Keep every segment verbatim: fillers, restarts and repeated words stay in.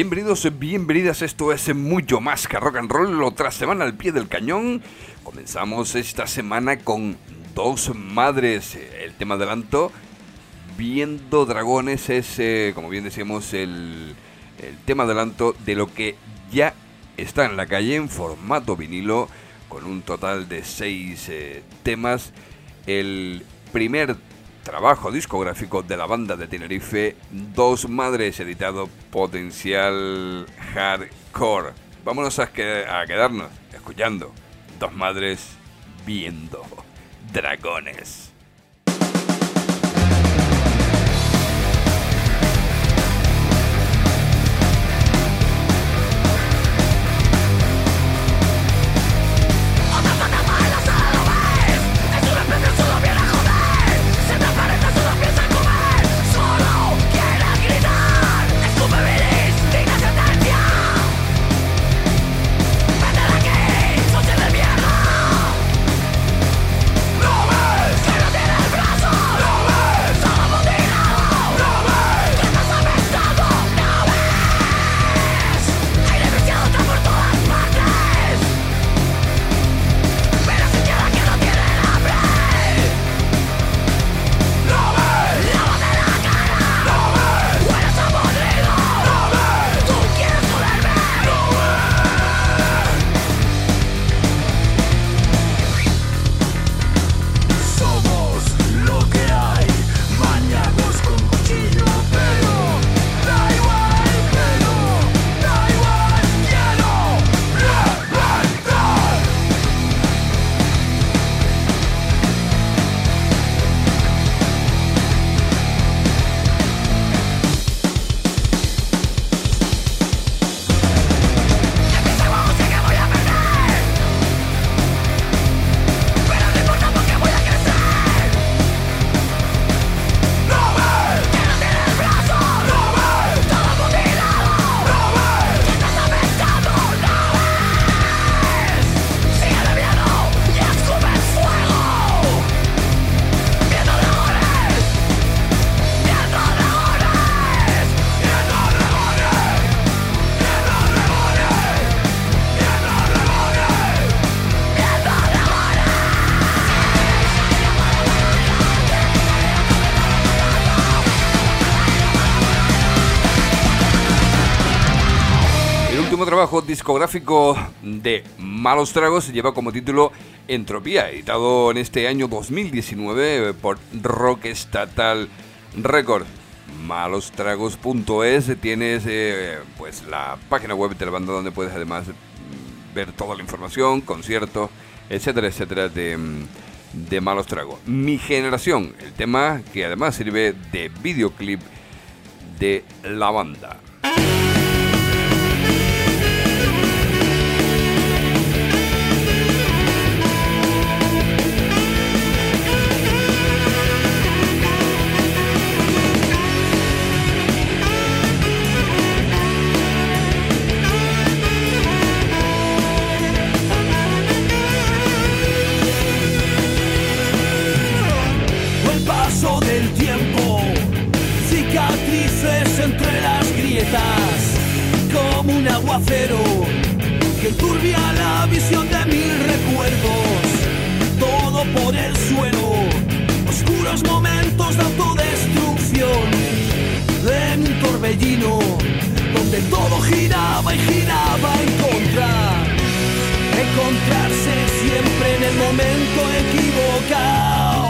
Bienvenidos, bienvenidas, esto es mucho más que rock and roll, otra semana al pie del cañón. Comenzamos esta semana con Dos Madres, el tema adelanto, Viendo Dragones, es, eh, como bien decíamos, el, el tema adelanto de lo que ya está en la calle en formato vinilo, con un total de seis eh, temas. El primer trabajo discográfico de la banda de Tenerife, Dos Madres, editado Potencial Hardcore. Vámonos a, que, a quedarnos escuchando Dos Madres Viendo Dragones. Trabajo discográfico de Malos Tragos lleva como título Entropía, editado en este año dos mil diecinueve por Rock Estatal Records. Malostragos punto es, tienes eh, pues la página web de la banda donde puedes además ver toda la información, conciertos, etcétera, etcétera de, de Malos Tragos. Mi Generación, el tema que además sirve de videoclip de la banda. Del tiempo, cicatrices entre las grietas, como un aguacero que enturbia la visión de mil recuerdos. Todo por el suelo, oscuros momentos de autodestrucción, en un torbellino donde todo giraba y giraba en contra. Encontrarse siempre en el momento equivocado.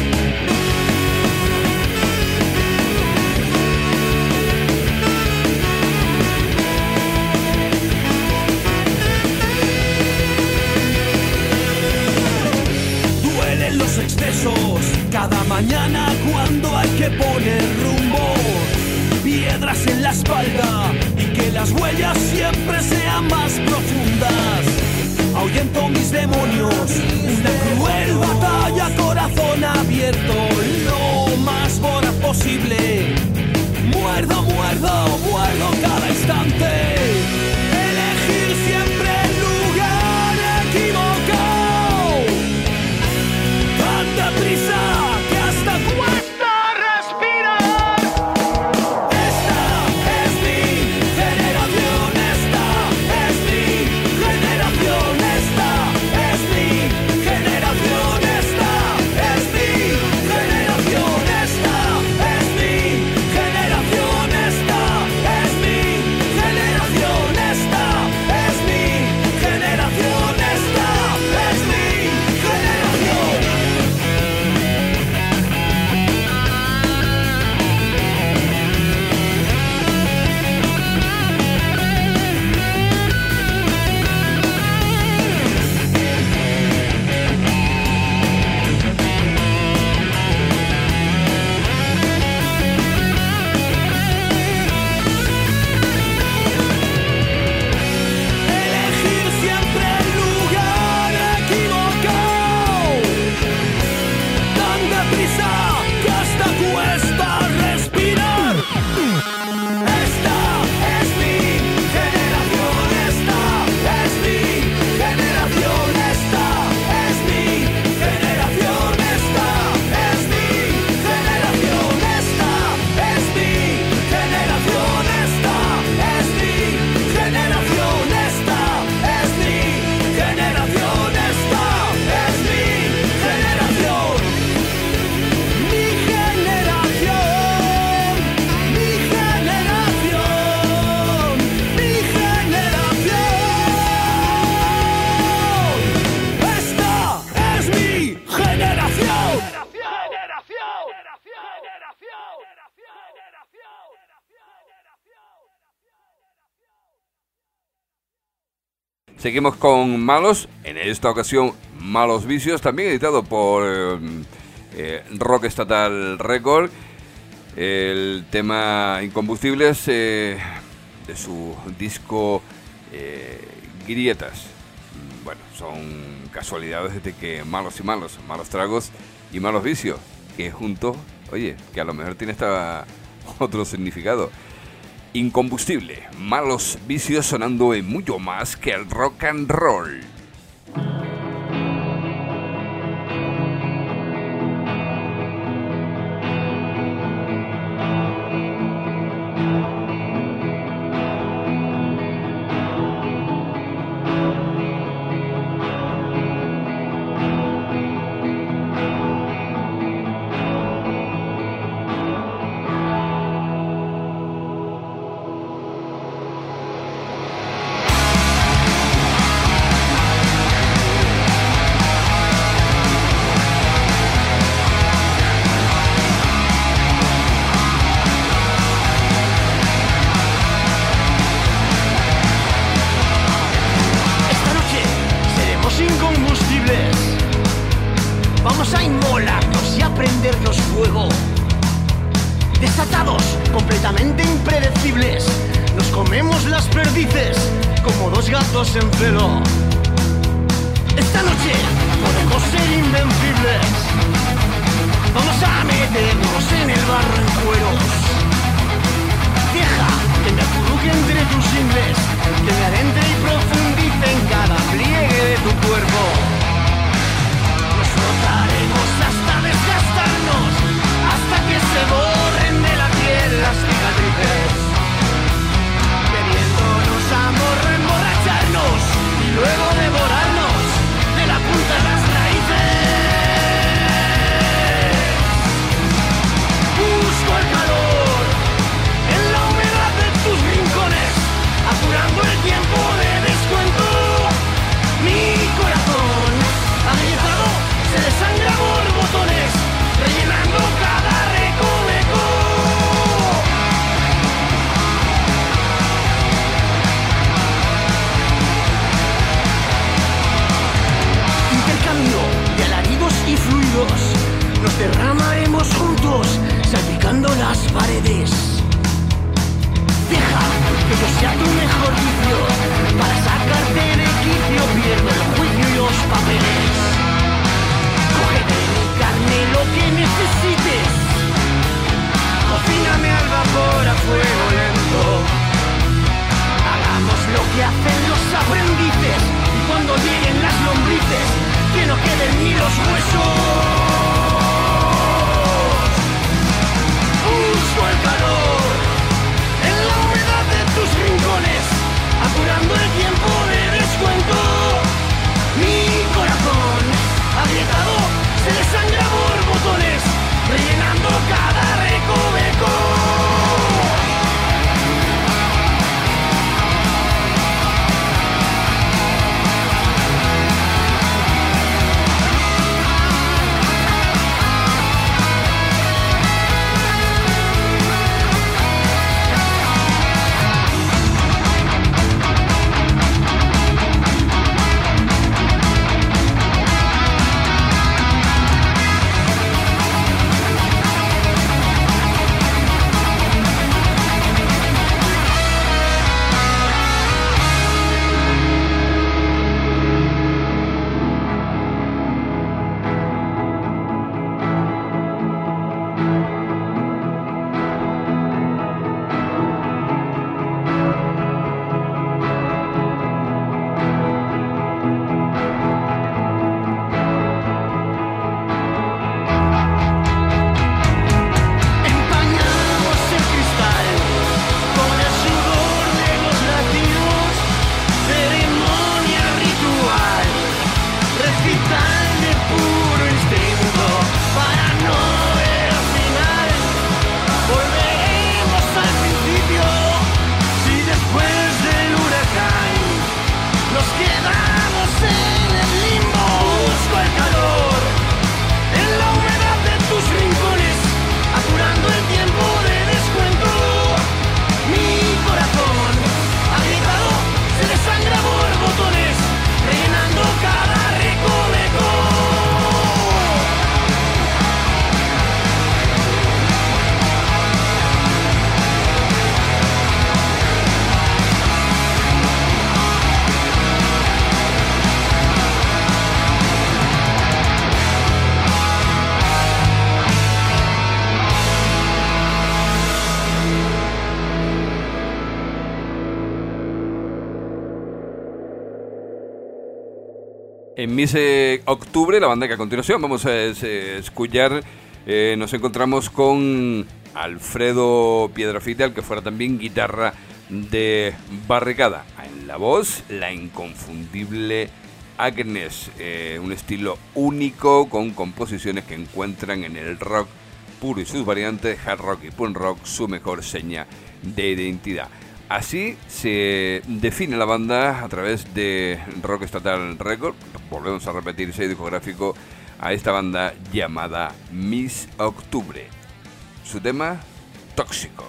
Los excesos, cada mañana cuando hay que poner rumbo, piedras en la espalda y que las huellas siempre sean más profundas. Ahuyento mis demonios, una cruel batalla, corazón abierto, lo más voraz posible. Muerdo, muerdo, muerdo cada instante. Elegir siempre el lugar equivocado. Tanta prisa que hasta cuesta respirar. Esta es mi generación. Seguimos con Malos, en esta ocasión Malos Vicios, también editado por eh, eh, Rock Estatal Record. El tema Incombustibles eh, de su disco eh, Grietas. Bueno, son casualidades de que Malos y Malos, Malos Tragos y Malos Vicios, que juntos, oye, que a lo mejor tiene esta otro significado. Incombustible, Malos Vicios, sonando en mucho más que el rock and roll. En Miss eh, Octubre, la banda que a continuación vamos a es, eh, escuchar, eh, nos encontramos con Alfredo Piedrafita, el que fuera también guitarra de Barricada. En la voz, la inconfundible Agnes, eh, un estilo único con composiciones que encuentran en el rock puro y sus variantes, hard rock y punk rock, su mejor seña de identidad. Así se define la banda a través de Rock Estatal Record. Volvemos a repetir sello discográfico a esta banda llamada Miss Octubre. Su tema, Tóxico.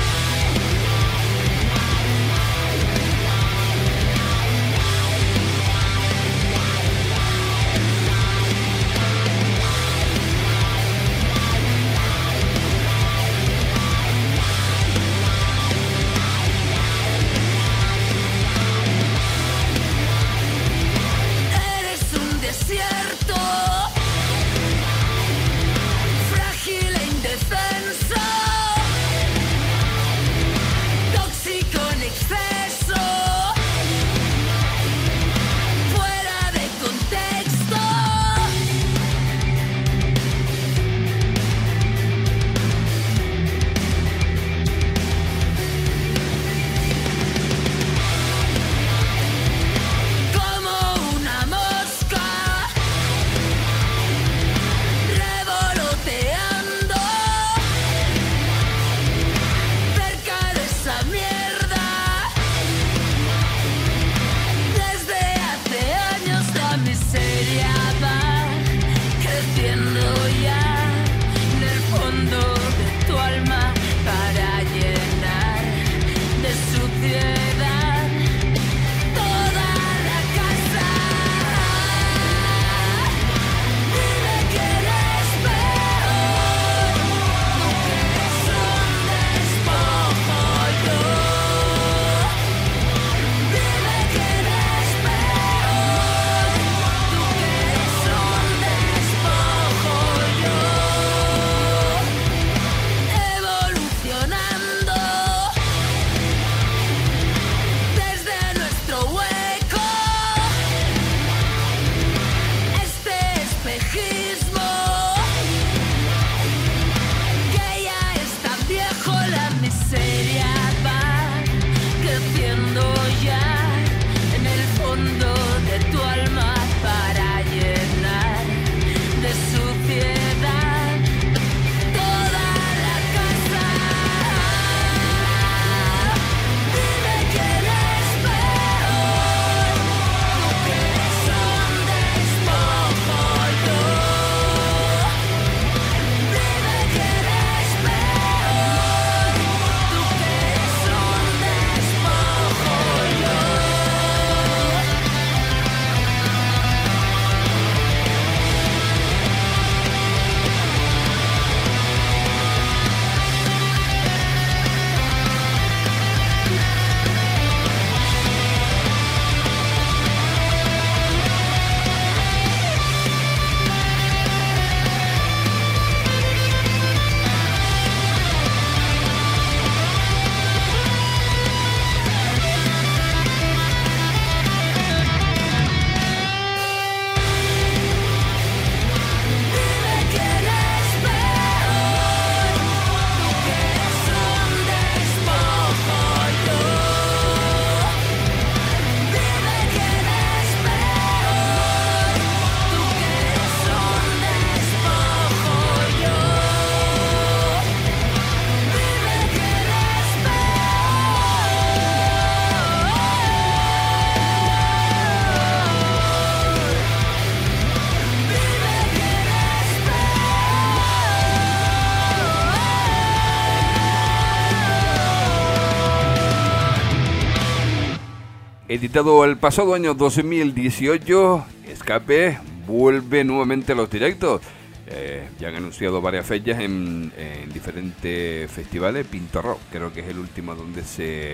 Editado el pasado año dos mil dieciocho, Escape vuelve nuevamente a los directos. Eh, ya han anunciado varias fechas en, en diferentes festivales. Pinto Rock creo que es el último donde se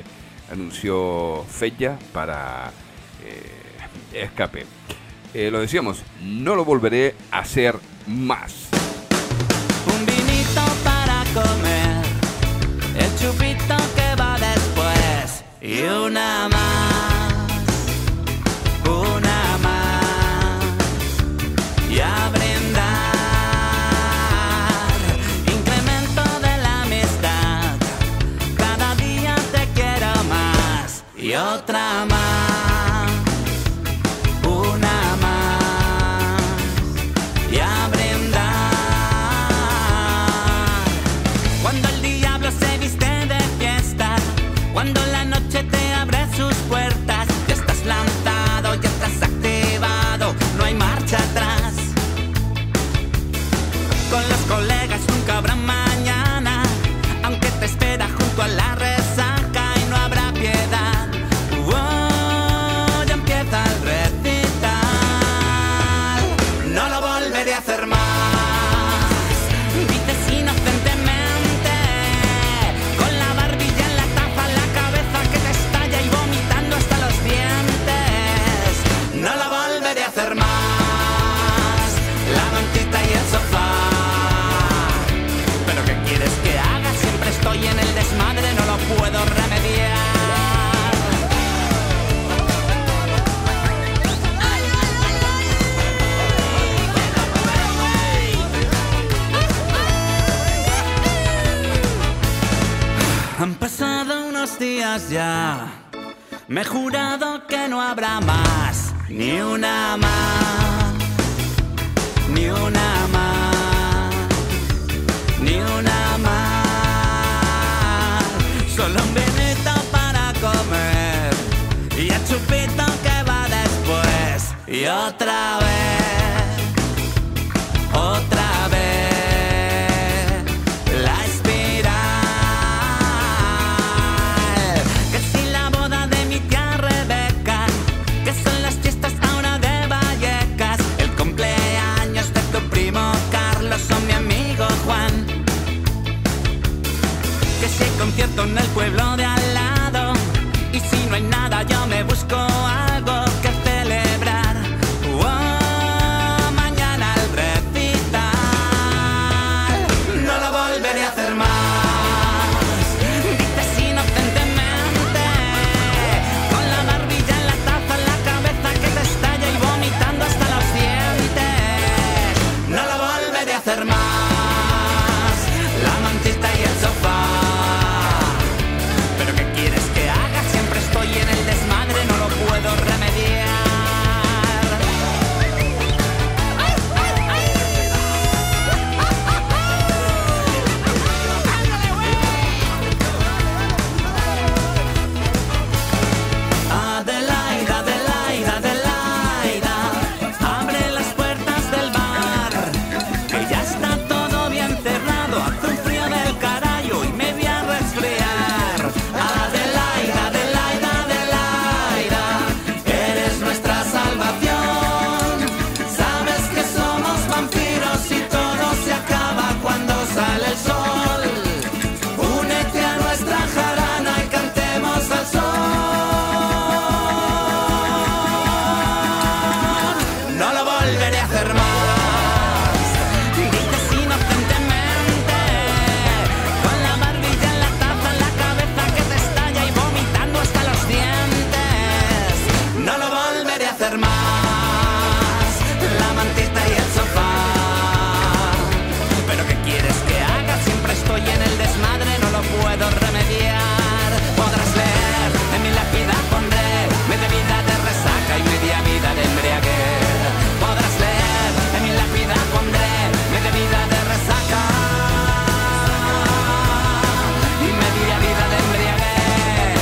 anunció fecha para eh, Escape. Eh, lo decíamos, no lo volveré a hacer más. Un vinito para comer, el chupito que va después y una más, una más. hacer más. Dices inocentemente, con la barbilla en la taza, la cabeza que te estalla y vomitando hasta los dientes. No lo volveré a hacer más. La mantita y el sofá. Pero ¿qué quieres que haga? Siempre estoy en el desmadre, no lo puedo remediar. Han pasado unos días ya, me he jurado que no habrá más, ni una más, ni una más, ni una más. Solo un vinito para comer y el chupito que va después. Y otra vez, otra vez. Son mi amigo Juan, que si hay concierto en el pueblo de al lado, y si no hay nada yo me busco algo que celebrar. Oh, mañana al recital, no lo volveré a hacer más. Dices inocentemente, con la barbilla en la taza, en la cabeza que te estalla y vomitando hasta los dientes. No lo volveré a hacer más. La mantita y el sofá. Pero ¿qué quieres que haga? Siempre estoy en el desmadre, no lo puedo remediar. Adelaida, Adelaida, Adelaida, abre las puertas del bar, que ya está todo bien cerrado, hace un frío del carajo y me voy a resfriar. Adelaida, Adelaida, Adelaida, eres nuestra salvación. Sabes que somos vampiros y todo se acaba cuando sale el sol. Únete a nuestra jarana y cantemos al sol. No lo volveré a hacer más. Dices inocentemente, con la barbilla en la taza, en la cabeza que te estalla y vomitando hasta los dientes. No lo volveré a hacer más. La mantita y el sofá. Pero ¿qué quieres que haga? Siempre estoy en el desmadre, no lo puedo remediar. Podrás leer, en mi lápida pondré media vida de resaca y media vida de embriaguez. Podrás leer, en mi lápida pondré media vida de resaca y media vida de embriaguez.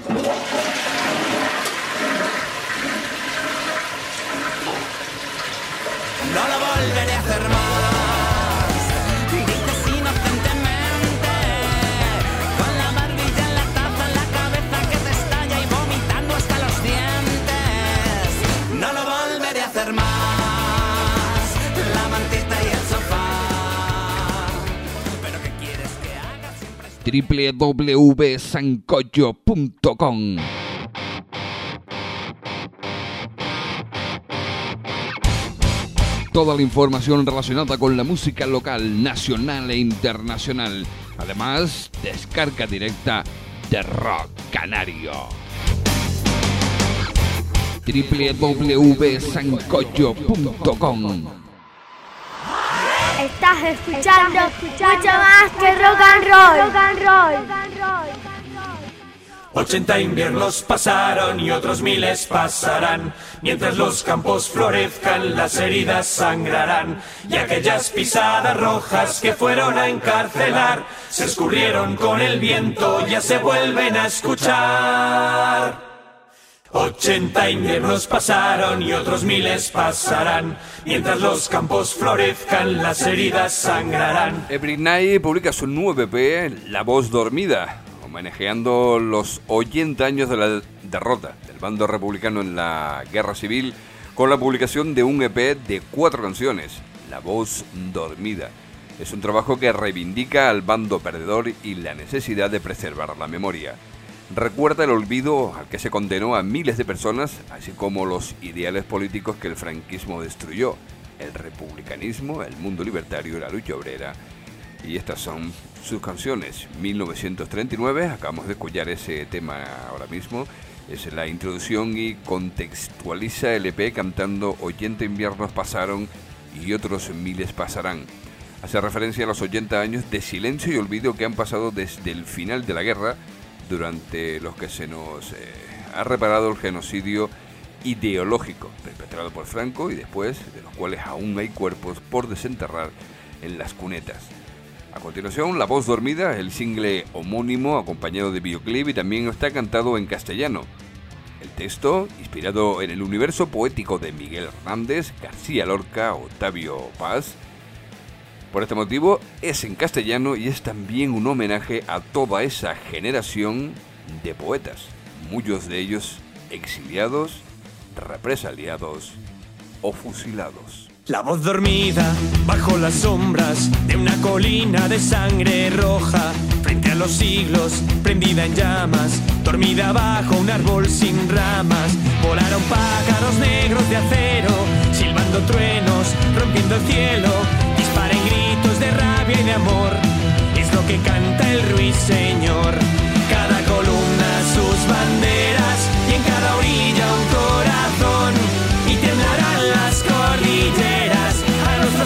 No lo volveré a hacer más. Dices inocentemente, con la barbilla en la taza, en la cabeza que te estalla y vomitando hasta los dientes. No lo volveré a hacer más. La mantita y el sofá. Pero ¿qué quieres que haga? Siempre estoy... doble u doble u doble u punto sancocho punto com. Toda la información relacionada con la música local, nacional e internacional. Además, descarga directa de Rock Canario. doble u doble u doble u punto sancocho punto com. Estás escuchando mucho más que rock and roll. Rock and roll. Ochenta inviernos pasaron y otros miles pasarán. Mientras los campos florezcan, las heridas sangrarán. Y aquellas pisadas rojas que fueron a encarcelar se escurrieron con el viento, ya se vuelven a escuchar. Ochenta inviernos pasaron y otros miles pasarán. Mientras los campos florezcan, las heridas sangrarán. Every Night publica su nuevo E P, La Voz Dormida, homenajeando los ochenta años de la derrota del bando republicano en la Guerra Civil, con la publicación de un E P de cuatro canciones. La voz dormida. Es un trabajo que reivindica al bando perdedor y la necesidad de preservar la memoria. Recuerda el olvido al que se condenó a miles de personas, así como los ideales políticos que el franquismo destruyó, el republicanismo, el mundo libertario y la lucha obrera. Y estas son sus canciones. mil novecientos treinta y nueve, acabamos de escuchar ese tema ahora mismo. Es la introducción y contextualiza el E P cantando ochenta inviernos pasaron y otros miles pasarán. Hace referencia a los ochenta años de silencio y olvido que han pasado desde el final de la guerra, durante los que se nos eh, ha reparado el genocidio ideológico perpetrado por Franco y después de los cuales aún hay cuerpos por desenterrar en las cunetas. A continuación, La voz dormida, el single homónimo acompañado de videoclip y también está cantado en castellano. El texto, inspirado en el universo poético de Miguel Hernández, García Lorca, Octavio Paz. Por este motivo es en castellano y es también un homenaje a toda esa generación de poetas, muchos de ellos exiliados, represaliados o fusilados. La voz dormida bajo las sombras de una colina de sangre roja, frente a los siglos, prendida en llamas, dormida bajo un árbol sin ramas. Volaron pájaros negros de acero, silbando truenos, rompiendo el cielo. Disparen gritos de rabia y de amor, es lo que canta el ruiseñor. Cada columna sus banderas y en cada orilla un corazón, y temblarán las cordilleras a nuestro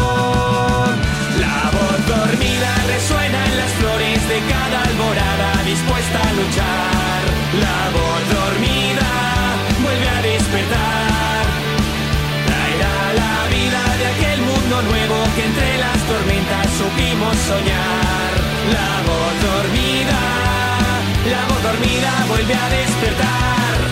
son. La voz dormida resuena en las flores de cada alborada, dispuesta a luchar. La voz dormida vuelve a despertar, traerá la vida de aquel mundo nuevo que entre las tormentas supimos soñar. La voz dormida, la voz dormida vuelve a despertar.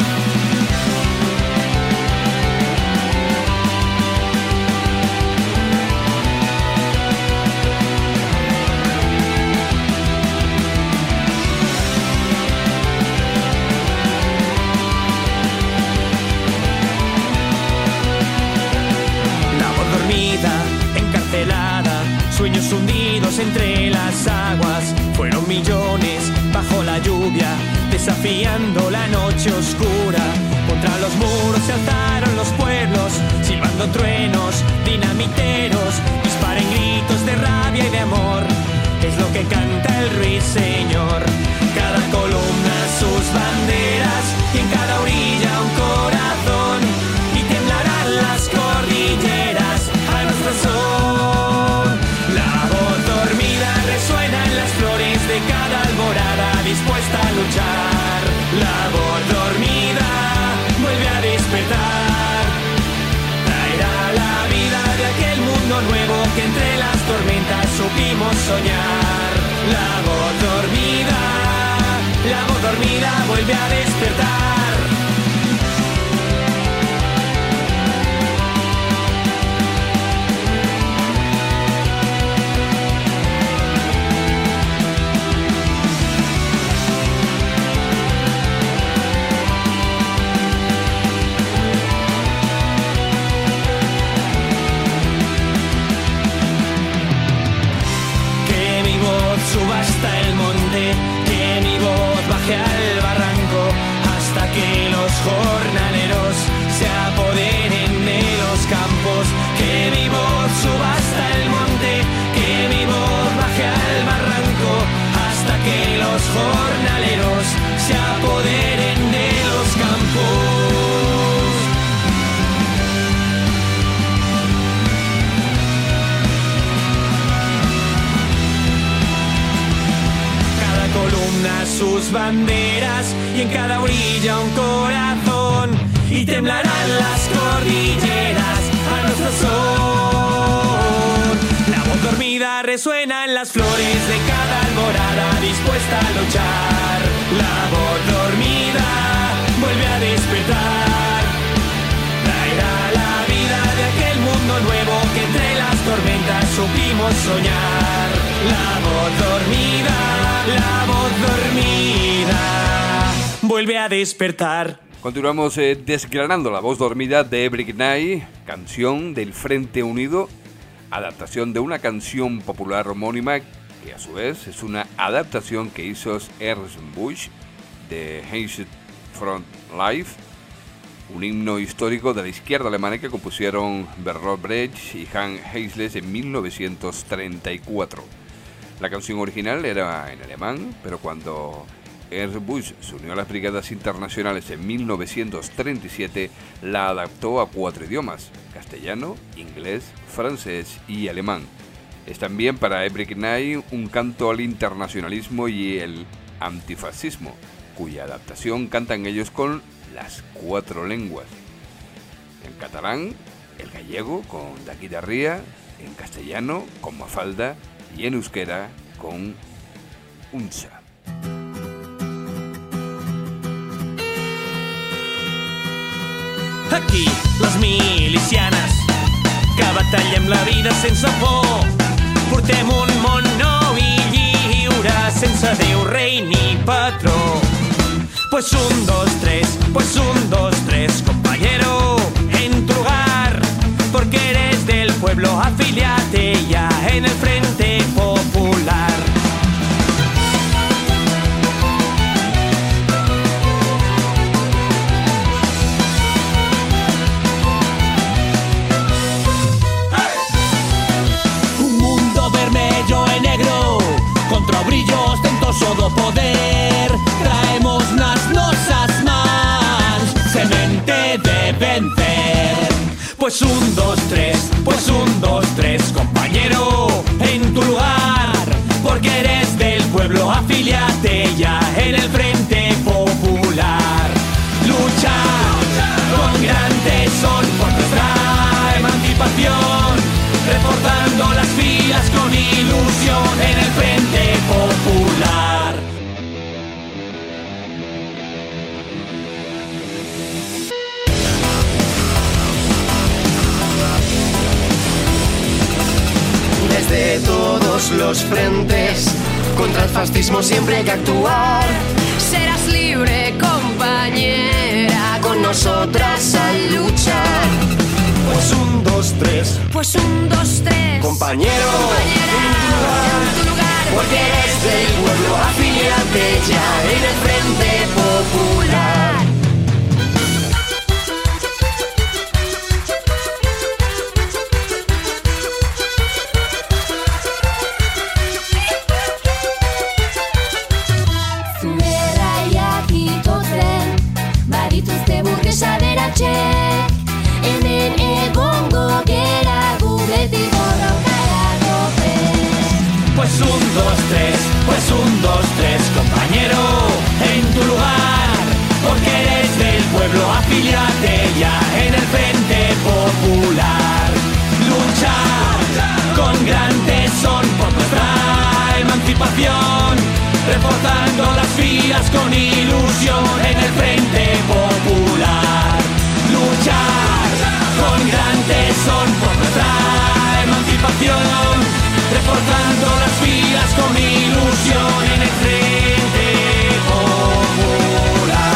Encarcelada, sueños hundidos entre las aguas, fueron millones bajo la lluvia, desafiando la noche oscura. Contra los muros se alzaron los pueblos, silbando truenos, dinamiteros, disparen gritos de rabia y de amor, es lo que canta el ruiseñor. Cada columna sus banderas y en cada orilla un corazón, y temblarán las cordilleras a nuestro son. La voz dormida resuena en las flores de cada alborada, dispuesta a luchar. La voz dormida vuelve a despertar, traerá la vida de aquel mundo nuevo que entre las tormentas supimos soñar. La voz dormida, la voz dormida vuelve a despertar. Suba hasta el monte, que mi voz baje al barranco, hasta que los jornaleros se apoderen de los campos. Que mi voz suba hasta el monte, que mi voz baje al barranco, hasta que los jornaleros se apoderen de los campos. Columna sus banderas y en cada orilla un corazón, y temblarán las cordilleras a nuestro son. La voz dormida resuena en las flores de cada alborada, dispuesta a luchar. La voz dormida vuelve a despertar, traerá la vida de aquel mundo nuevo que entre las tormentas supimos soñar. La voz dormida, la voz dormida vuelve a despertar. Continuamos eh, desgranando La voz dormida de Every Night, canción del Frente Unido, adaptación de una canción popular homónima, que a su vez es una adaptación que hizo Ernst Busch de Heise Front Live, un himno histórico de la izquierda alemana que compusieron Bertolt Brecht y Hans Heysel en mil novecientos treinta y cuatro. La canción original era en alemán, pero cuando Ernst Busch se unió a las Brigadas Internacionales en mil novecientos treinta y siete, la adaptó a cuatro idiomas: castellano, inglés, francés y alemán. Es también para Hebrew Night un canto al internacionalismo y el antifascismo, cuya adaptación cantan ellos con las cuatro lenguas: en catalán, el gallego con D'aquí d'Arria, en castellano con Mafalda y en euskera con Unsa. Aquí, les milicianes, que batallem la vida sense por. Portem un món nou i lliure, sense Déu, rei ni patró. Pues un, dos, tres, pues un, dos, tres, compañero, en tu lugar, porque eres del pueblo, afíliate ya en el Frente Popular. Un mundo vermello y negro, contra brillo ostentoso do poder, traemos nas nosas mans semente de vencer. Pues un, dos, tres, pues un, dos, tres, compañero, en tu lugar, porque eres del pueblo, afíliate ya en el Frente Popular. Lucha con gran tesón por nuestra emancipación, reforzando las filas con ilusión en el Frente Popular. Desde todos los frentes, contra el fascismo siempre hay que actuar. Serás libre, compañera, Con nosotras al luchar. Pues un, dos, tres, pues un, dos, tres, Compañero, compañera, en tu lugar, porque eres del pueblo, afíliate ya en el Frente Popular. badituzte burgesa beratxek, hemen egongo gera gu beti borrokarako prest. pues un, dos, tres, pues un, dos, tres, compañero, en tu lugar, porque eres del pueblo, afíliate ya en el Frente Popular. Lucha con gran tesón por nuestra emancipación, reforzando las filas con ilusión en el Frente Popular. Luchar con gran tesón por nuestra emancipación, reforzando las filas con ilusión en el Frente Popular.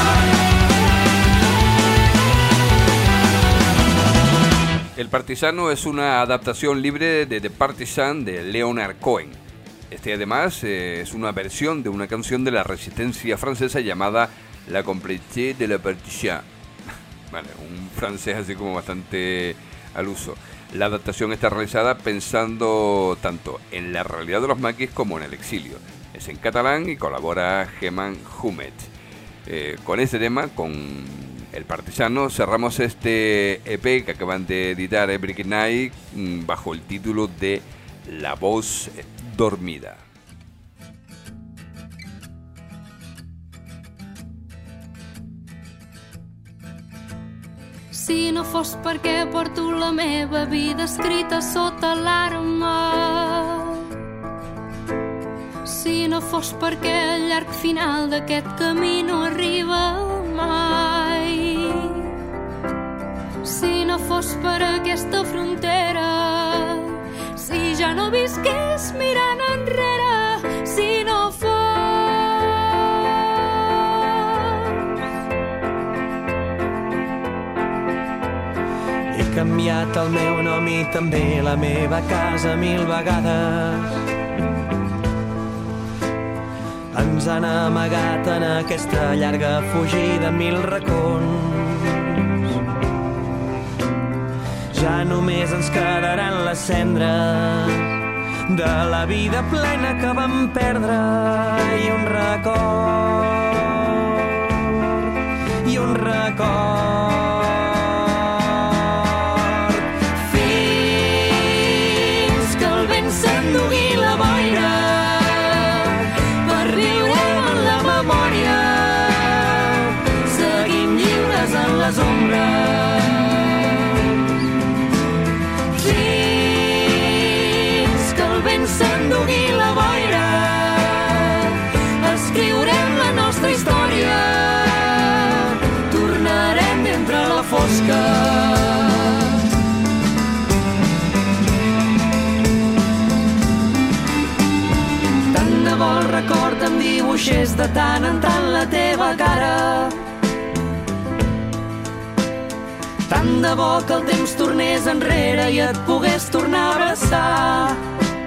El Partisano es una adaptación libre de The Partisan de Leonard Cohen. Este además eh, es una versión de una canción de la resistencia francesa llamada La Complété de la Partisan. Vale, un francés así como bastante al uso. La adaptación está realizada pensando tanto en la realidad de los maquis como en el exilio. Es en catalán y colabora Geman Humet. Eh, con este tema, con El Partisano, cerramos este E P que acaban de editar Every Night bajo el título de La Voz Dormida. Si no fos perquè porto la meva vida escrita sota l'arma, si no fos perquè el llarg final d'aquest camí no arriba mai, si no fos per aquesta frontera, si ja no visqués mirant enrere, si no fos He canviat el meu nom i també la meva casa mil vegades. Ens han amagat en aquesta llarga fugida mil racons. Ja només ens quedaran les cendres de la vida plena que vam perdre i un record, i un record. Fins que el vent s'endugui la boira, per viurem en la memòria, seguim lliures en les ombres. S'endugui la boira, escriurem la nostra història, tornarem d'entre la fosca. Tant de bo el record em dibuixés de tant en tant la teva cara. Tant de bo que el temps tornés enrere i et pogués tornar a abraçar.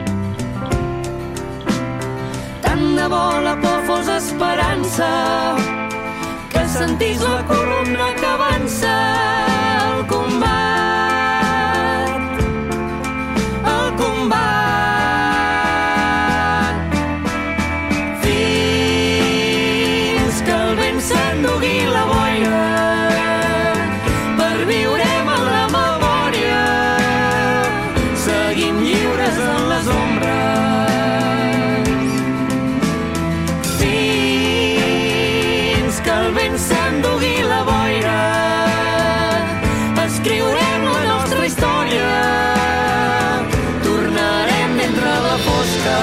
Tant de bo la por fos esperança, que sentís la columna que avança al combat, al combat. Fins que el vent s'endugui la boira, per viurem en la memòria, seguim lliures en les ombres. S'endugui la boira, escriurem la nostra història, tornarem d'entre la fosca.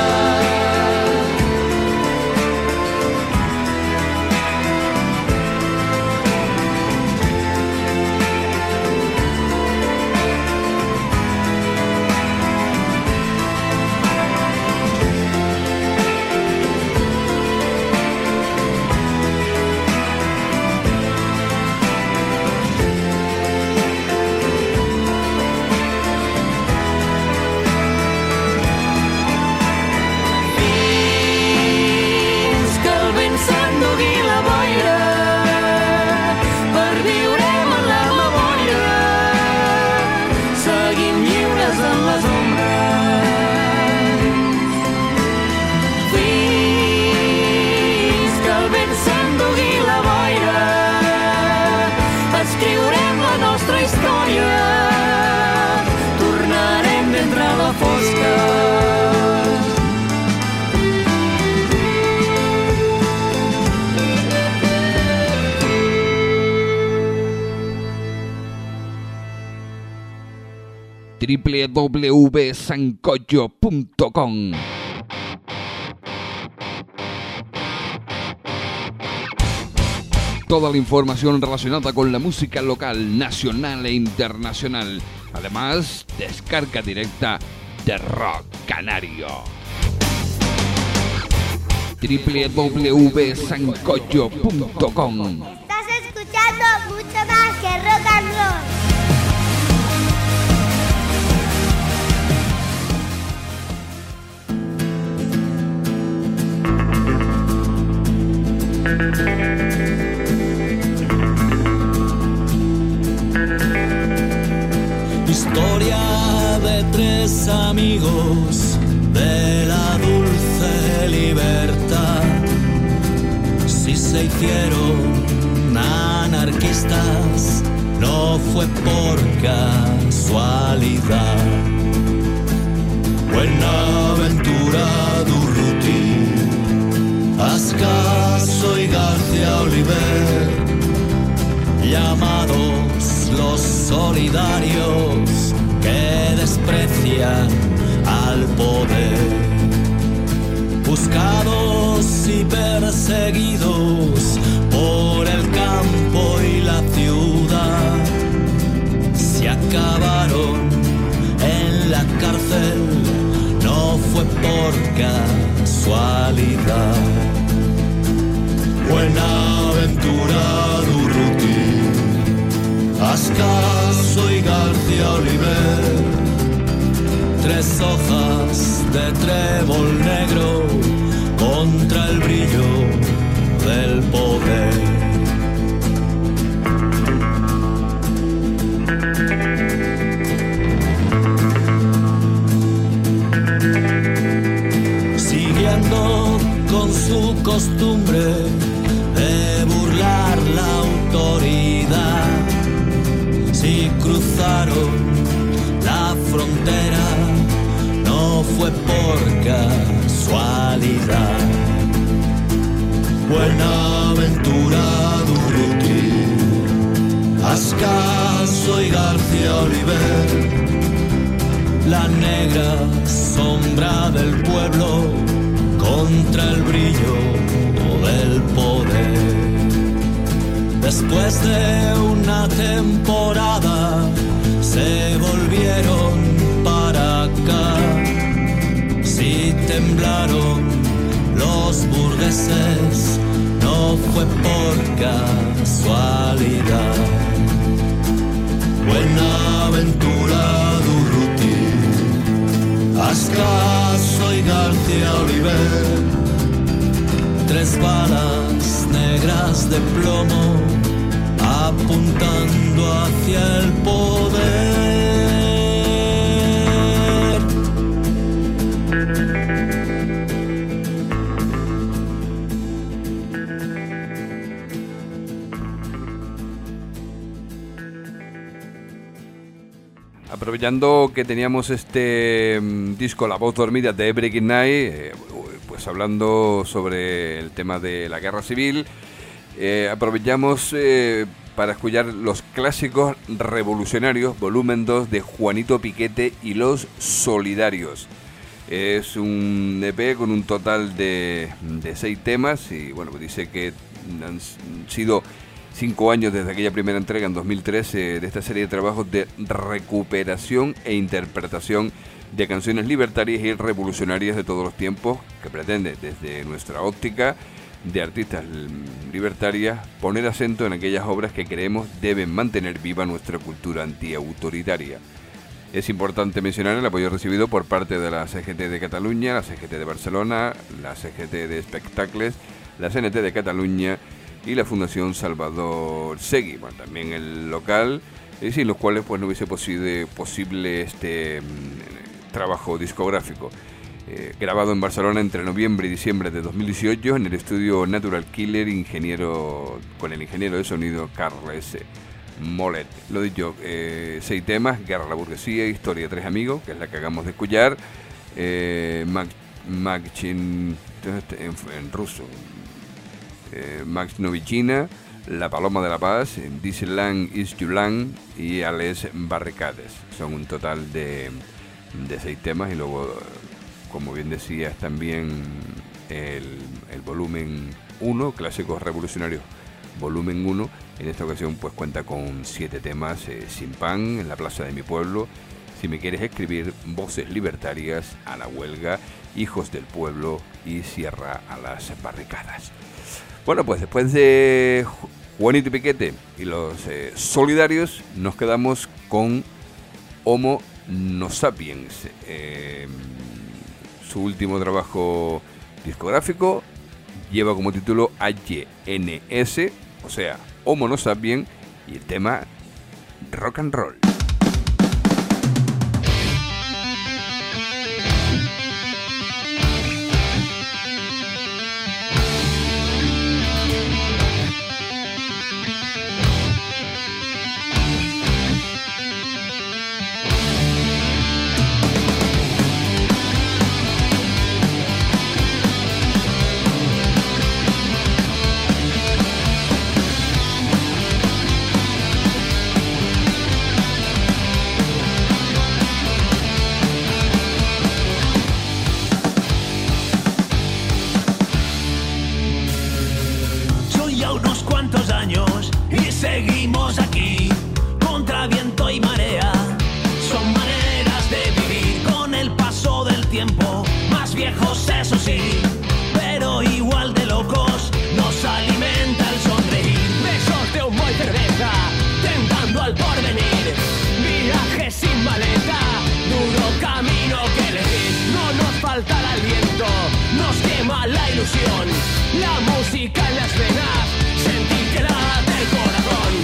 doble u doble u doble u punto sancocho punto com. Toda la información relacionada con la música local, nacional e internacional. Además, descarga directa de Rock Canario. doble u doble u doble u punto sancocho punto com. Estás escuchando mucho más que rock and roll. Historia de tres amigos de la dulce libertad. Si se hicieron anarquistas, no fue por casualidad. Buenaventura Durruti, Ascaso y García Oliver, llamados los solidarios que desprecian al poder, buscados y perseguidos por el campo y la ciudad, se acabaron en la cárcel, no fue por casualidad. Buenaventura Durruti, Ascaso y García oliver, tres hojas de trébol negro contra el brillo del poder. Siguiendo con su costumbre de burlar la autoridad, si cruzaron la frontera no fue por casualidad. Buenaventura Durruti, Ascaso y García Oliver, la negra sombra del pueblo contra el brillo del poder. Después de una temporada se volvieron para acá. Si temblaron los burgueses no fue por casualidad. Buenaventura Durruti, Ascaso y García Oliver, tres balas negras de plomo apuntando hacia el poder. Aprovechando que teníamos este um, disco La Voz Dormida de Breaking Night, eh, pues hablando sobre el tema de la guerra civil, eh, aprovechamos eh, para escuchar los clásicos revolucionarios, volumen dos de Juanito Piquete y los Solidarios. Es un E P con un total de, de seis temas y bueno, pues dice que han sido cinco años desde aquella primera entrega en dos mil trece de esta serie de trabajos de recuperación e interpretación de canciones libertarias y revolucionarias de todos los tiempos, que pretende, desde nuestra óptica de artistas libertarias, poner acento en aquellas obras que creemos deben mantener viva nuestra cultura antiautoritaria. Es importante mencionar el apoyo recibido por parte de la C G T de Cataluña, la C G T de Barcelona, la C G T de Espectacles, la C N T de Cataluña y la Fundación Salvador Seguí, bueno, también el local, y sin los cuales pues no hubiese posible, posible este mm, trabajo discográfico. Eh, grabado en Barcelona entre noviembre y diciembre de dos mil dieciocho en el estudio Natural Killer, ingeniero con el ingeniero de sonido Carles Molet. Lo dicho, eh, seis temas: Guerra a la burguesía, Historia de tres amigos, que es la que acabamos de escuchar, eh, Mag, Magchin, en, en ruso, eh, Max Novichina, La Paloma de la Paz, Dieseland is Yulan y Ales Barricades. Son un total de, de seis temas y luego, como bien decías, también el, el volumen uno, Clásicos Revolucionarios volumen uno. En esta ocasión pues cuenta con siete temas: eh, Sin pan, En la plaza de mi pueblo, Si me quieres escribir, Voces libertarias, A la huelga, Hijos del pueblo y Cierra a las barricadas. Bueno, pues después de Juanito Piquete y los eh, Solidarios, nos quedamos con Homo No Sapiens. Eh, su último trabajo discográfico lleva como título H N S, o sea, Homo No Sapiens, y el tema Rock and Roll. camino que elegir. No nos falta el aliento, nos quema la ilusión. La música en las venas, sentir que late el corazón.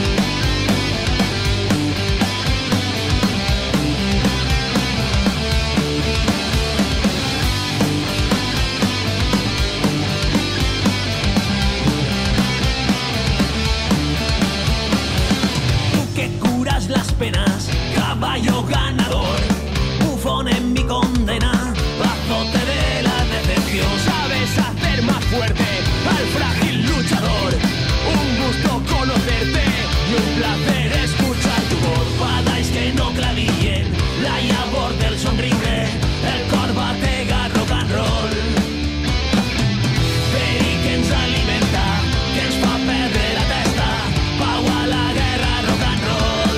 Tú que curas las penas, caballo ganador, bufón en mi condena, azote de la decepción. Sabes hacer más fuerte al frágil luchador. Un gusto conocerte y un placer escuchar tu voz. Padáis que no clavillen la labor del sonrible, el corbatega rock and roll. Peri que ens alimenta, que ens fa perdre la testa, pau a la guerra rock and roll.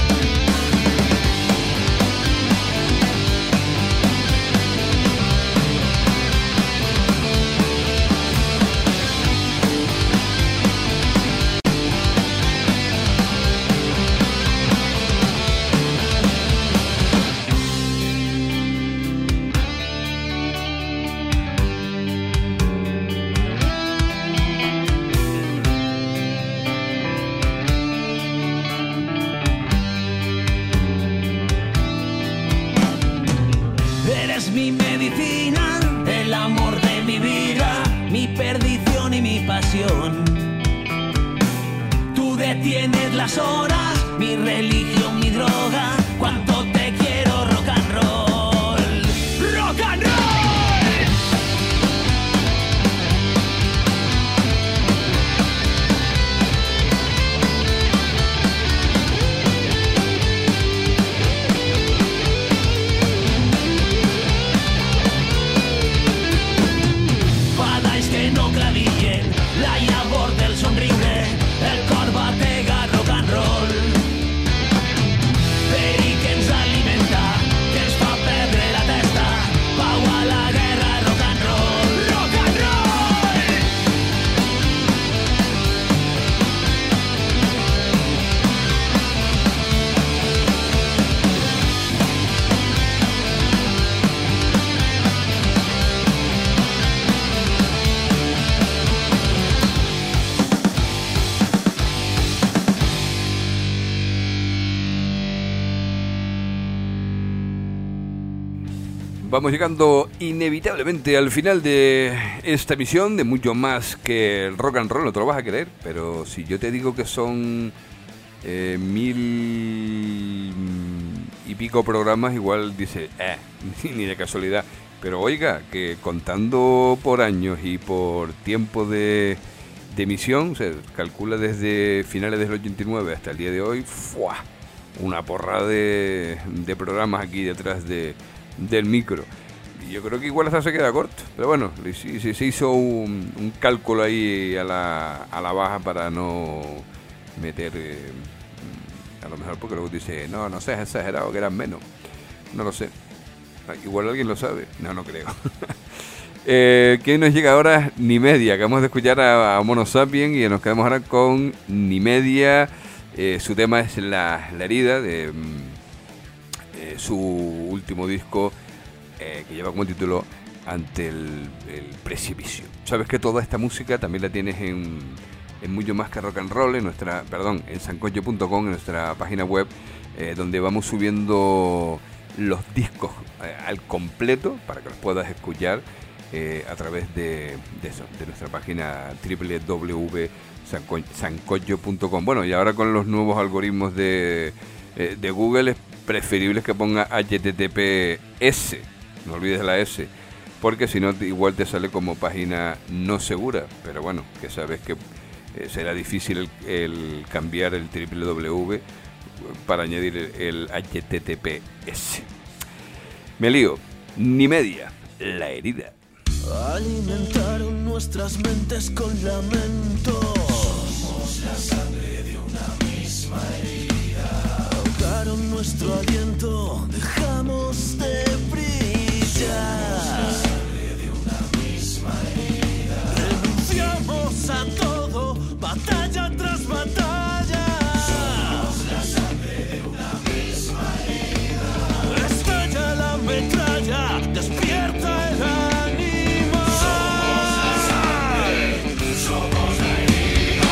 Eres mi medicina, el amor de mi vida, mi perdición y mi pasión. Tú detienes las horas, mi religión, mi droga. Cuánto te quiero, rock and roll. Rock and roll. Padáis que no clavillen la labor del sonrible, el corbatega rock and roll. Peri que ens alimenta, que ens fa perdre la testa, pau a la guerra rock and roll. Rock and roll. Vamos llegando inevitablemente al final de esta emisión de mucho más que el rock and roll. No te lo vas a creer, pero si yo te digo que son eh, mil y pico programas, igual dice, eh, ni de casualidad. Pero oiga, que contando por años y por tiempo de, de emisión, se calcula desde finales del ochenta y nueve hasta el día de hoy, ¡fua! Una porrada de, de programas aquí detrás de del micro. Y yo creo que igual hasta se queda corto, pero bueno, se, se hizo un, un cálculo ahí a la, a la baja para no meter eh, a lo mejor, porque luego dice, no, no seas exagerado, que eran menos, no lo sé, igual alguien lo sabe, no, no creo. eh, ¿Qué nos llega ahora? Ni Media. Acabamos de escuchar a, a Mono Sapien y nos quedamos ahora con Ni Media. Eh, su tema es La, la herida, de eh, su último disco, eh, que lleva como título Ante el, el precipicio. Sabes que toda esta música también la tienes en, en mucho más que rock and roll, en nuestra, perdón, en sancocho punto com, en nuestra página web, eh, donde vamos subiendo los discos eh, al completo para que los puedas escuchar eh, a través de, de eso, de nuestra página doble u doble u doble u punto sancocho punto com. Bueno, y ahora con los nuevos algoritmos de, eh, de Google es preferible que ponga H T T P S, no olvides la S, porque si no igual te sale como página no segura, pero bueno, que sabes que eh, será difícil el, el cambiar el doble u doble u doble u para añadir el, el H T T P S. Me lío. Ni Media, La herida. Alimentaron nuestras mentes con lamento. Somos la sangre de una misma herida. Ahogaron nuestro aliento, dejamos de brillar. Somos la sangre de una misma herida. Renunciamos a todo, batalla tras batalla. Somos la sangre de una misma herida. Estalla la metralla, despierta el ánimo. Somos la sangre, somos la herida.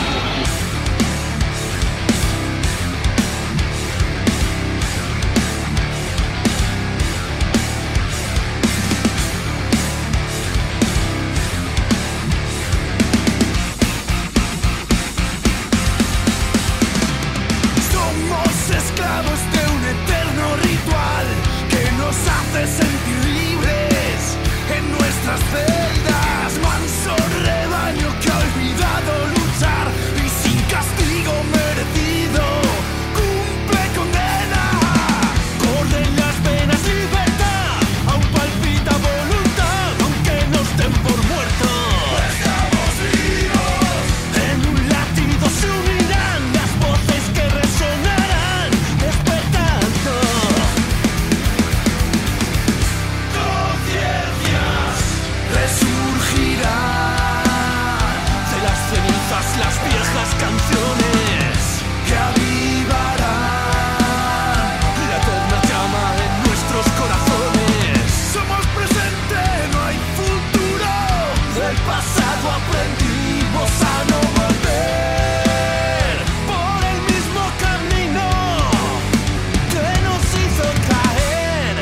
Somos esclavos de un eterno ritual que nos hace sentir libres en nuestras celdas. Manso rebaño que ha olvidado luchar y sin castigo merecido cumple condena. Corren las venas, libertad, aún palpita voluntad, aunque nos den por muertos. Estamos vivos. En un latido se unirán las voces que resonarán, despertando conciencias. Resurgirán de las cenizas las viejas canciones que avivarán la eterna llama en nuestros corazones. Somos presente, no hay futuro. Del pasado aprendimos a no volver por el mismo camino que nos hizo caer.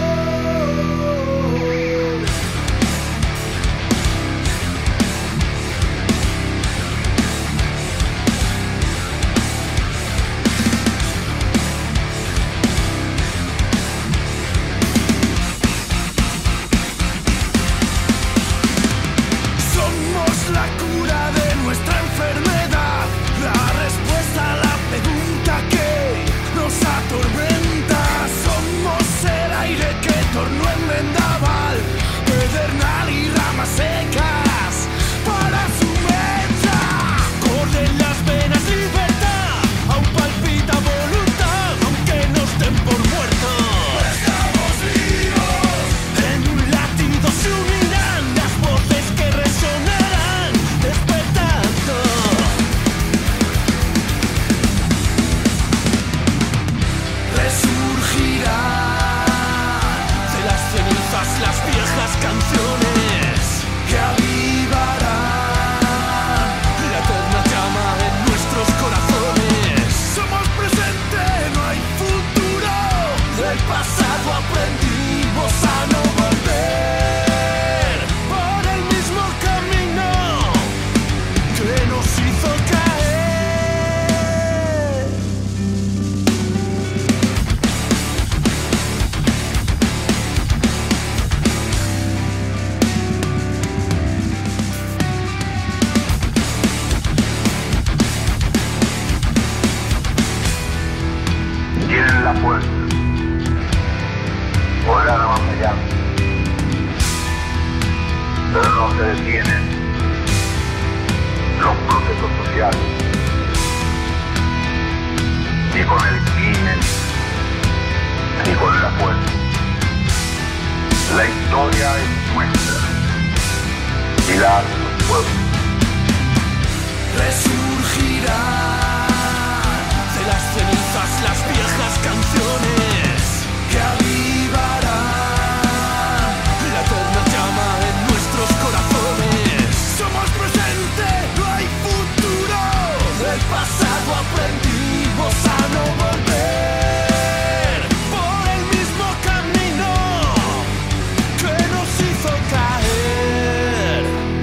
Somos la cura de nuestra enfermedad, la respuesta a la pregunta que nos atormenta. Somos el aire que tornó en vendaval, pedernal y ramas secas para su mecha. Corren las venas, libertad, aún palpita voluntad, aunque nos den por muertos. Estamos vivos. En un latido se unirán las voces que resonarán, despertando resurgirán de las cenizas las viejas canciones que avivarán la eterna llama en nuestros corazones. Somos presente, no hay futuro. Del pasado aprendimos a no volver por el mismo camino que nos hizo caer. Tienen la fuerza, podrán avasallar, pero no se detienen los procesos sociales, ni con el crimen, ni con la fuerza. La historia es nuestra y la hacen los pueblos. Resurgirán de las cenizas las viejas canciones que avivarán la eterna llama en nuestros corazones. Somos presente, no hay futuro. Del pasado aprendimos a no volver por el mismo camino que nos hizo caer.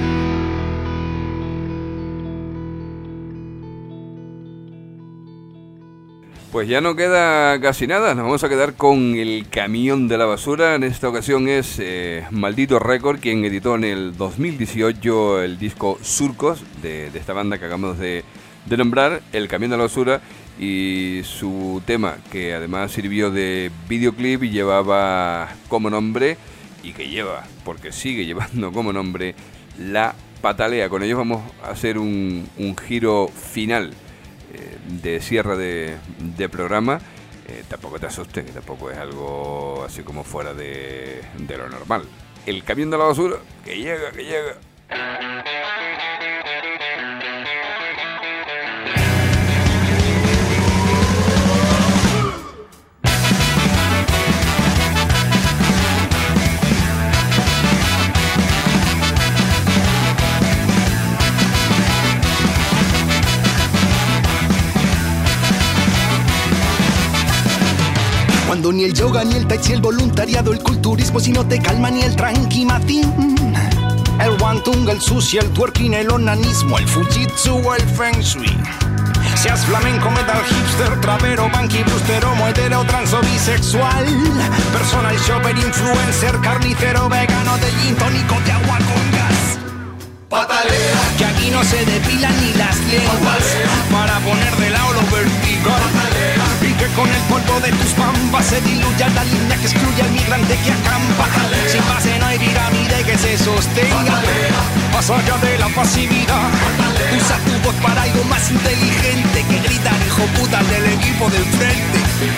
Pues ya no queda casi nada, nos vamos a quedar con el camión de la basura. En esta ocasión es eh, Maldito Record quien editó en el dos mil dieciocho el disco Surcos de, de esta banda que acabamos de, de nombrar, El Camión de la Basura, y su tema que además sirvió de videoclip y llevaba como nombre, y que lleva, porque sigue llevando como nombre, La Patalea. Con ellos vamos a hacer un, un giro final de cierre de, de programa. Eh, tampoco te asustes, que tampoco es algo así como fuera de, de lo normal. El camión de la basura, que llega, que llega. taekwondo, ni el yoga, ni el tai chi, el voluntariado, el culturismo, si no te calma ni el tranqui matín. El wantun, el sushi, el twerking, el onanismo, el fujitsu o el feng shui. Seas flamenco, metal, hipster, trapero, punky, booster, homo, hetero, trans o bisexual. Personal shopper, influencer, carnicero, vegano, de gin tónico, de agua con gas. Patalea, que aquí no se depilan ni las lenguas. Patalea, para poner de lado lo vertical. Patalea, y que con el polvo de tus pampas se diluya la línea que excluye al migrante que acampa. Patalea, sin base no hay pirámide que se sostenga. Patalea, más allá de la pasividad. Patalea, usa tu voz para algo más inteligente que gritar hijo puta del equipo del frente.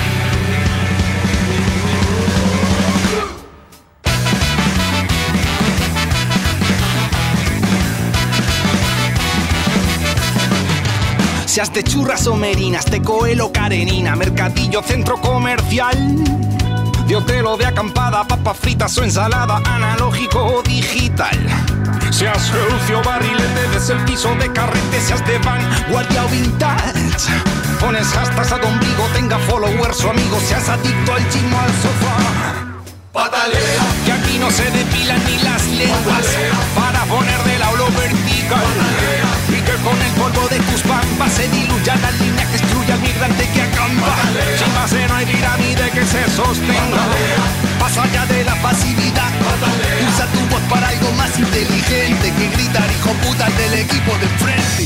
Seas de churras o merinas, de Coelho, Karenina, mercadillo, centro comercial, de hotel o de acampada, papas fritas o ensalada, analógico o digital. Seas Lucio Barrilete, desde el piso de carrete, seas de vanguardia o vintage. Pones hashtags a tu ombligo, tenga followers o amigos, seas adicto al gym o al sofá. Patalea, que aquí no se depilan ni las lenguas. Patalea, para poner de lado lo vertical. Patalea, y que con el polvo de tus pampas se diluya la línea que excluye al migrante que acampa. Patalea, sin base no hay pirámide que se sostenga. Patalea, pasa allá de la pasividad. Patalea, usa tu voz para algo más inteligente que gritar hijo puta del equipo de frente.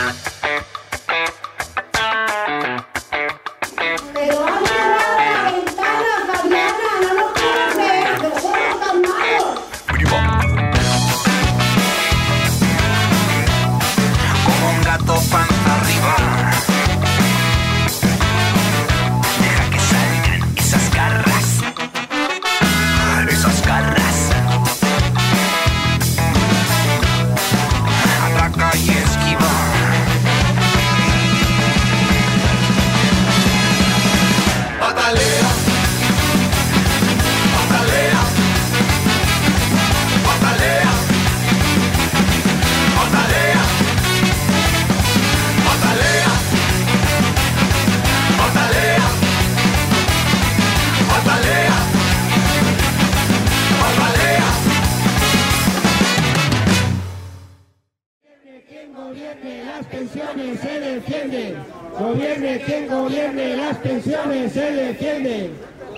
Gobierne quien gobierne, las pensiones se defienden.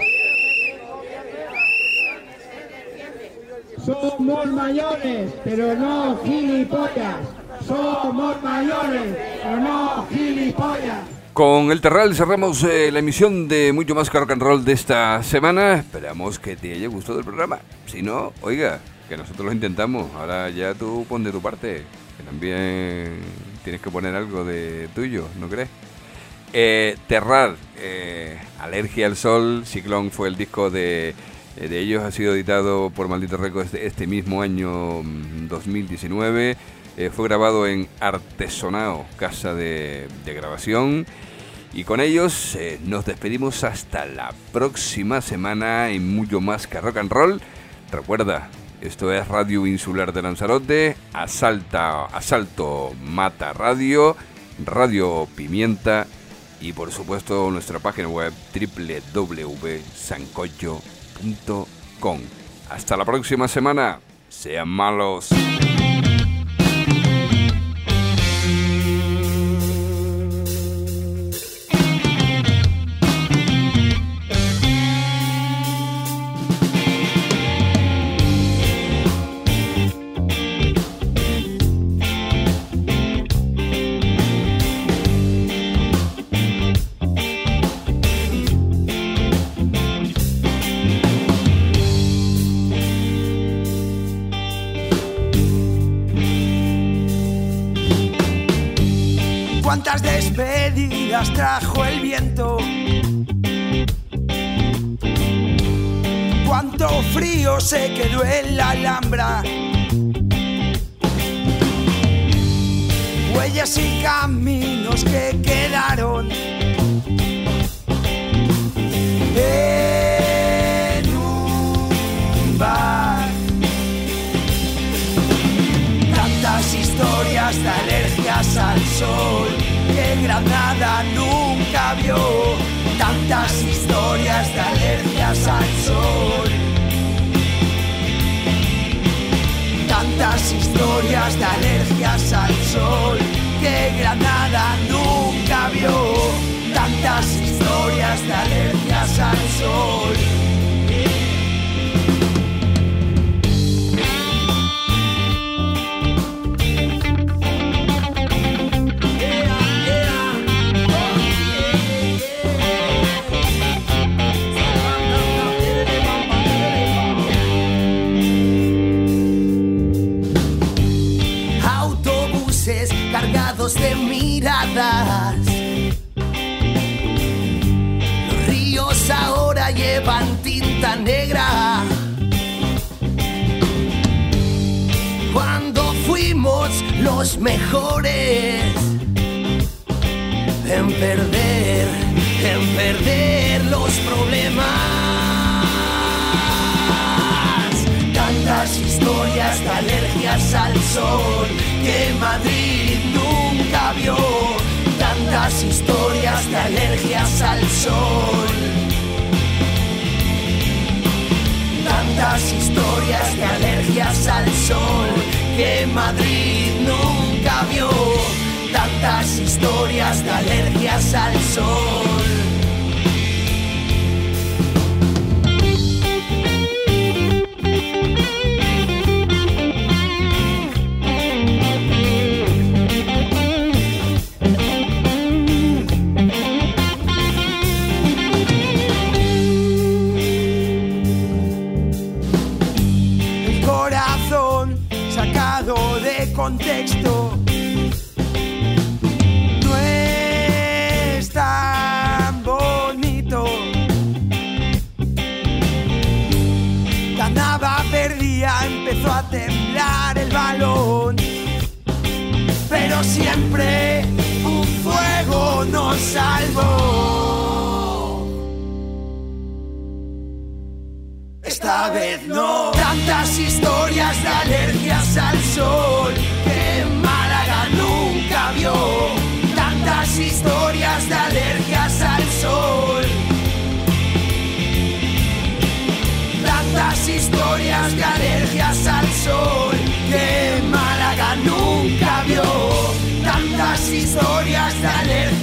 Somos mayores, pero no gilipollas. Somos mayores, pero no gilipollas. Con el Terral cerramos eh, la emisión de Mucho Más que Rock and Roll de esta semana. Esperamos que te haya gustado el programa. Si no, oiga, que nosotros lo intentamos. Ahora ya tú pon de tu parte, que también tienes que poner algo de tuyo, ¿no crees? Eh, Terral, eh, Alergia al Sol, Ciclón fue el disco de, de ellos, ha sido editado por Maldito Records este mismo año dos mil diecinueve, eh, fue grabado en Artesonao, casa de, de grabación, y con ellos eh, nos despedimos hasta la próxima semana en Mucho Más que Rock and Roll. Recuerda, esto es Radio Insular de Lanzarote, Asalta, Asalto Mata Radio, Radio Pimienta y por supuesto nuestra página web doble u doble u doble u punto sancocho punto com. Hasta la próxima semana, sean malos. Cuántas despedidas trajo el viento, cuánto frío se quedó en la Alhambra, huellas y caminos que quedaron en un bar. Tantas historias de alergias al sol que Granada nunca vio. tantas historias de alergias al sol. Tantas historias de alergias al sol que Granada nunca vio. Tantas historias de alergias al sol. Cargados de miradas, los ríos ahora llevan tinta negra. Cuando fuimos los mejores en perder, en perder los problemas. Tantas historias de alergias al sol que Madrid nunca vio. Tantas historias de alergias al sol. Tantas historias de alergias al sol que Madrid nunca vio. Tantas historias de alergias al sol. De contexto no es tan bonito. Ganaba, perdía, empezó a temblar el balón, pero siempre un fuego nos salvó. Esta vez no. Tantas historias de alergias al sol que Málaga nunca vio. Tantas historias de alergias al sol. Tantas historias de alergias al sol que Málaga nunca vio. Tantas historias de alergias